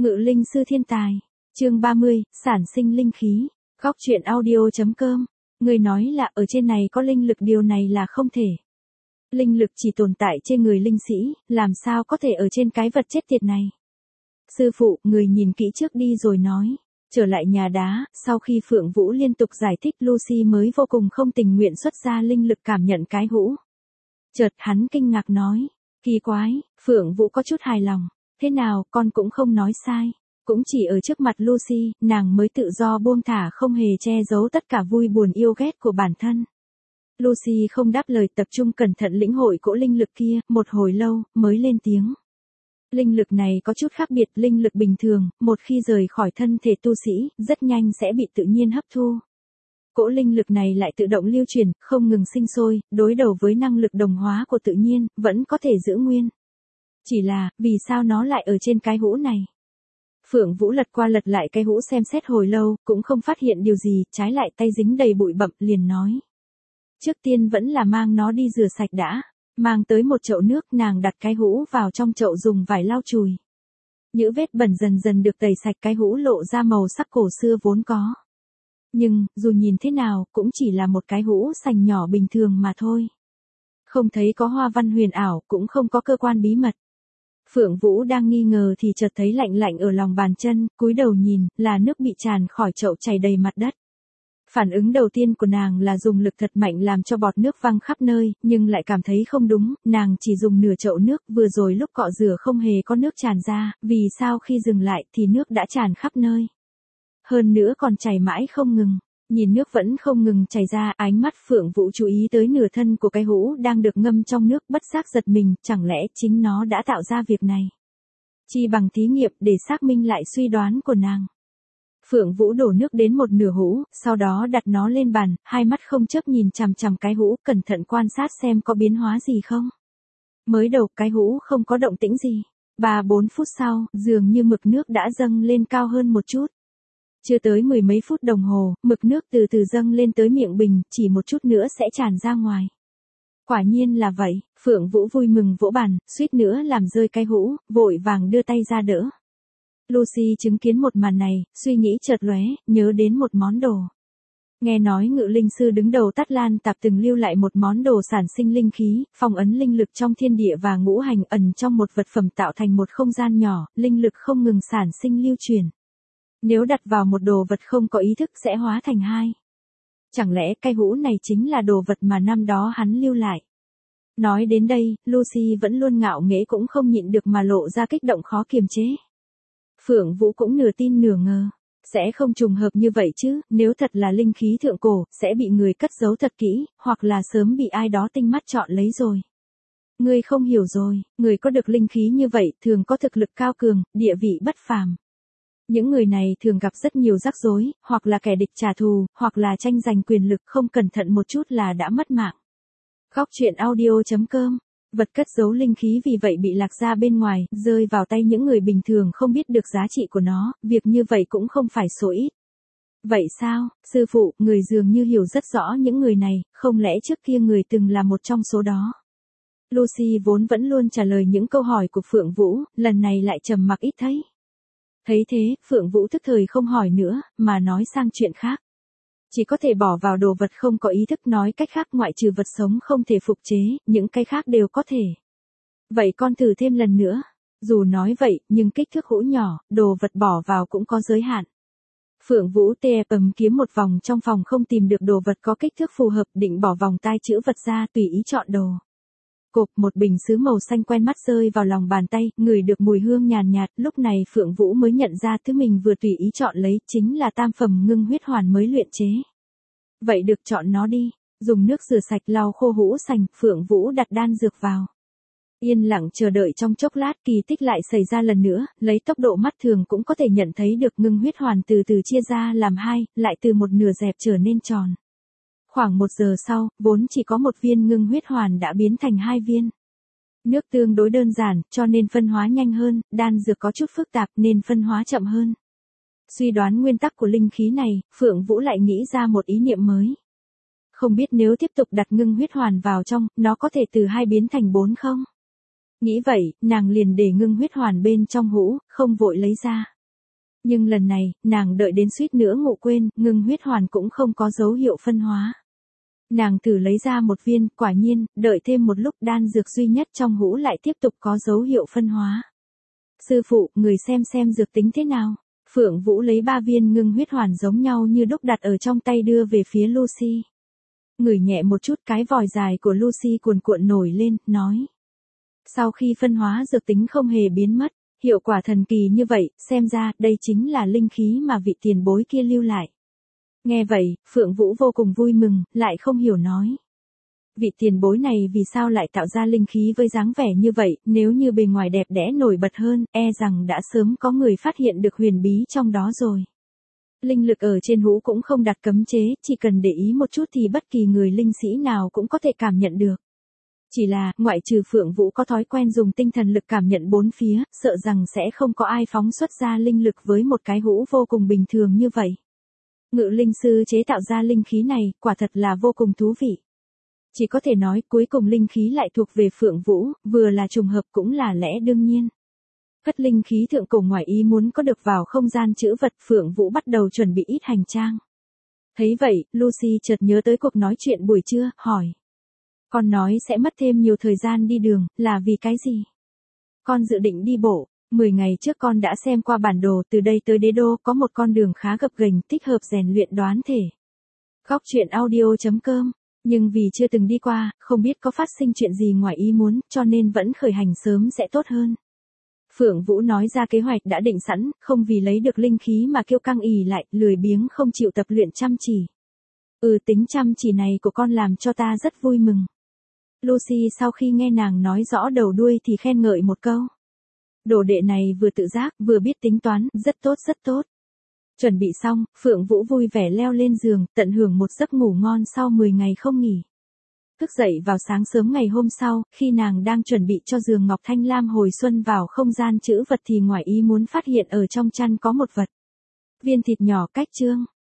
Ngự linh sư thiên tài. Chương 30, sản sinh linh khí. Góc truyện audio.com. Người nói là ở trên này có linh lực, điều này là không thể. Linh lực chỉ tồn tại trên người linh sĩ, làm sao có thể ở trên cái vật chết tiệt này. Sư phụ, người nhìn kỹ trước đi rồi nói. Trở lại nhà đá, sau khi Phượng Vũ liên tục giải thích, Lucy mới vô cùng không tình nguyện xuất ra linh lực cảm nhận cái hũ. Chợt hắn kinh ngạc nói. Kỳ quái. Phượng Vũ có chút hài lòng. Thế nào, con cũng không nói sai. Cũng chỉ ở trước mặt Lucy, nàng mới tự do buông thả, không hề che giấu tất cả vui buồn yêu ghét của bản thân. Lucy không đáp lời, tập trung cẩn thận lĩnh hội cỗ linh lực kia, một hồi lâu, mới lên tiếng. Linh lực này có chút khác biệt, linh lực bình thường, một khi rời khỏi thân thể tu sĩ, rất nhanh sẽ bị tự nhiên hấp thu. Cỗ linh lực này lại tự động lưu chuyển, không ngừng sinh sôi, đối đầu với năng lực đồng hóa của tự nhiên, vẫn có thể giữ nguyên. Chỉ là, vì sao nó lại ở trên cái hũ này? Phượng Vũ lật qua lật lại cái hũ xem xét hồi lâu, cũng không phát hiện điều gì, trái lại tay dính đầy bụi bặm, liền nói. Trước tiên vẫn là mang nó đi rửa sạch đã. Mang tới một chậu nước, nàng đặt cái hũ vào trong chậu dùng vải lau chùi. Những vết bẩn dần dần được tẩy sạch, cái hũ lộ ra màu sắc cổ xưa vốn có. Nhưng, dù nhìn thế nào, cũng chỉ là một cái hũ sành nhỏ bình thường mà thôi. Không thấy có hoa văn huyền ảo, cũng không có cơ quan bí mật. Phượng Vũ đang nghi ngờ thì chợt thấy lạnh lạnh ở lòng bàn chân, cúi đầu nhìn, là nước bị tràn khỏi chậu chảy đầy mặt đất. Phản ứng đầu tiên của nàng là dùng lực thật mạnh làm cho bọt nước văng khắp nơi, nhưng lại cảm thấy không đúng, nàng chỉ dùng nửa chậu nước, vừa rồi lúc cọ rửa không hề có nước tràn ra, vì sao khi dừng lại thì nước đã tràn khắp nơi. Hơn nữa còn chảy mãi không ngừng, nhìn nước vẫn không ngừng chảy ra, ánh mắt Phượng Vũ chú ý tới nửa thân của cái hũ đang được ngâm trong nước, bất giác giật mình, chẳng lẽ chính nó đã tạo ra việc này. Chi bằng thí nghiệm để xác minh lại suy đoán của nàng. Phượng Vũ đổ nước đến một nửa hũ, sau đó đặt nó lên bàn, hai mắt không chớp nhìn chằm chằm cái hũ, cẩn thận quan sát xem có biến hóa gì không. Mới đầu cái hũ không có động tĩnh gì, 3-4 phút sau, dường như mực nước đã dâng lên cao hơn một chút. Chưa tới 10 mấy phút đồng hồ, mực nước từ từ dâng lên tới miệng bình, chỉ một chút nữa sẽ tràn ra ngoài. Quả nhiên là vậy, Phượng Vũ vui mừng vỗ bàn, suýt nữa làm rơi cái hũ, vội vàng đưa tay ra đỡ. Lucy chứng kiến một màn này, suy nghĩ chợt lóe, nhớ đến một món đồ. Nghe nói ngự linh sư đứng đầu Tát Lan Tạp từng lưu lại một món đồ sản sinh linh khí, phong ấn linh lực trong thiên địa và ngũ hành, ẩn trong một vật phẩm tạo thành một không gian nhỏ, linh lực không ngừng sản sinh lưu truyền. Nếu đặt vào một đồ vật không có ý thức sẽ hóa thành hai. Chẳng lẽ cái hũ này chính là đồ vật mà năm đó hắn lưu lại? Nói đến đây, Lucy vẫn luôn ngạo nghễ cũng không nhịn được mà lộ ra kích động khó kiềm chế. Phượng Vũ cũng nửa tin nửa ngờ. Sẽ không trùng hợp như vậy chứ, nếu thật là linh khí thượng cổ, sẽ bị người cất giấu thật kỹ, hoặc là sớm bị ai đó tinh mắt chọn lấy rồi. Ngươi không hiểu rồi, người có được linh khí như vậy thường có thực lực cao cường, địa vị bất phàm. Những người này thường gặp rất nhiều rắc rối, hoặc là kẻ địch trả thù, hoặc là tranh giành quyền lực, không cẩn thận một chút là đã mất mạng. Góc truyện audio.com. Vật cất giấu linh khí vì vậy bị lạc ra bên ngoài, rơi vào tay những người bình thường không biết được giá trị của nó, việc như vậy cũng không phải số ít. Vậy sao, sư phụ, người dường như hiểu rất rõ những người này, không lẽ trước kia người từng là một trong số đó? Lucy vốn vẫn luôn trả lời những câu hỏi của Phượng Vũ, lần này lại trầm mặc ít thấy. Thấy thế, Phượng Vũ tức thời không hỏi nữa, mà nói sang chuyện khác. Chỉ có thể bỏ vào đồ vật không có ý thức, nói cách khác ngoại trừ vật sống không thể phục chế, những cái khác đều có thể. Vậy con thử thêm lần nữa. Dù nói vậy, nhưng kích thước hũ nhỏ, đồ vật bỏ vào cũng có giới hạn. Phượng Vũ kiếm một vòng trong phòng không tìm được đồ vật có kích thước phù hợp, định bỏ vòng tai chữ vật ra tùy ý chọn đồ. Cộp, một bình sứ màu xanh quen mắt rơi vào lòng bàn tay, ngửi được mùi hương nhàn nhạt, lúc này Phượng Vũ mới nhận ra thứ mình vừa tùy ý chọn lấy chính là tam phẩm ngưng huyết hoàn mới luyện chế. Vậy được, chọn nó đi. Dùng nước rửa sạch lau khô hũ sành, Phượng Vũ đặt đan dược vào. Yên lặng chờ đợi trong chốc lát, kỳ tích lại xảy ra lần nữa, lấy tốc độ mắt thường cũng có thể nhận thấy được ngưng huyết hoàn từ từ chia ra làm hai, lại từ một nửa dẹp trở nên tròn. Khoảng 1 giờ sau, vốn chỉ có một viên ngưng huyết hoàn đã biến thành 2 viên. Nước tương đối đơn giản, cho nên phân hóa nhanh hơn, đan dược có chút phức tạp nên phân hóa chậm hơn. Suy đoán nguyên tắc của linh khí này, Phượng Vũ lại nghĩ ra một ý niệm mới. Không biết nếu tiếp tục đặt ngưng huyết hoàn vào trong, nó có thể từ 2 biến thành 4 không? Nghĩ vậy, nàng liền để ngưng huyết hoàn bên trong hũ, không vội lấy ra. Nhưng lần này, nàng đợi đến suýt nữa ngủ quên, ngưng huyết hoàn cũng không có dấu hiệu phân hóa. Nàng thử lấy ra một viên, quả nhiên, đợi thêm một lúc đan dược duy nhất trong hũ lại tiếp tục có dấu hiệu phân hóa. Sư phụ, người xem dược tính thế nào? Phượng Vũ lấy 3 viên ngưng huyết hoàn giống nhau như đúc đặt ở trong tay đưa về phía Lucy. Ngửi nhẹ một chút, cái vòi dài của Lucy cuồn cuộn nổi lên, nói. Sau khi phân hóa dược tính không hề biến mất, hiệu quả thần kỳ như vậy, xem ra đây chính là linh khí mà vị tiền bối kia lưu lại. Nghe vậy, Phượng Vũ vô cùng vui mừng, lại không hiểu nói. Vị tiền bối này vì sao lại tạo ra linh khí với dáng vẻ như vậy, nếu như bề ngoài đẹp đẽ nổi bật hơn, e rằng đã sớm có người phát hiện được huyền bí trong đó rồi. Linh lực ở trên hũ cũng không đặt cấm chế, chỉ cần để ý một chút thì bất kỳ người linh sĩ nào cũng có thể cảm nhận được. Chỉ là, ngoại trừ Phượng Vũ có thói quen dùng tinh thần lực cảm nhận bốn phía, sợ rằng sẽ không có ai phóng xuất ra linh lực với một cái hũ vô cùng bình thường như vậy. Ngự linh sư chế tạo ra linh khí này, quả thật là vô cùng thú vị. Chỉ có thể nói cuối cùng linh khí lại thuộc về Phượng Vũ, vừa là trùng hợp cũng là lẽ đương nhiên. Cất linh khí thượng cổ ngoài ý muốn có được vào không gian trữ vật, Phượng Vũ bắt đầu chuẩn bị ít hành trang. Thấy vậy, Lucy chợt nhớ tới cuộc nói chuyện buổi trưa, hỏi. Con nói sẽ mất thêm nhiều thời gian đi đường, là vì cái gì? Con dự định đi bộ. 10 ngày trước con đã xem qua bản đồ, từ đây tới Đế Đô có một con đường khá gập ghềnh, thích hợp rèn luyện đoán thể. Góc truyện audio.com. Nhưng vì chưa từng đi qua, không biết có phát sinh chuyện gì ngoài ý muốn, cho nên vẫn khởi hành sớm sẽ tốt hơn. Phượng Vũ nói ra kế hoạch đã định sẵn, không vì lấy được linh khí mà kiêu căng ỉ lại, lười biếng không chịu tập luyện chăm chỉ. Tính chăm chỉ này của con làm cho ta rất vui mừng. Lucy sau khi nghe nàng nói rõ đầu đuôi thì khen ngợi một câu. Đồ đệ này vừa tự giác, vừa biết tính toán, rất tốt rất tốt. Chuẩn bị xong, Phượng Vũ vui vẻ leo lên giường, tận hưởng một giấc ngủ ngon sau 10 ngày không nghỉ. Thức dậy vào sáng sớm ngày hôm sau, khi nàng đang chuẩn bị cho giường ngọc thanh lam hồi xuân vào không gian trữ vật thì ngoài ý muốn phát hiện ở trong chăn có một vật. Viên thịt nhỏ cách trương.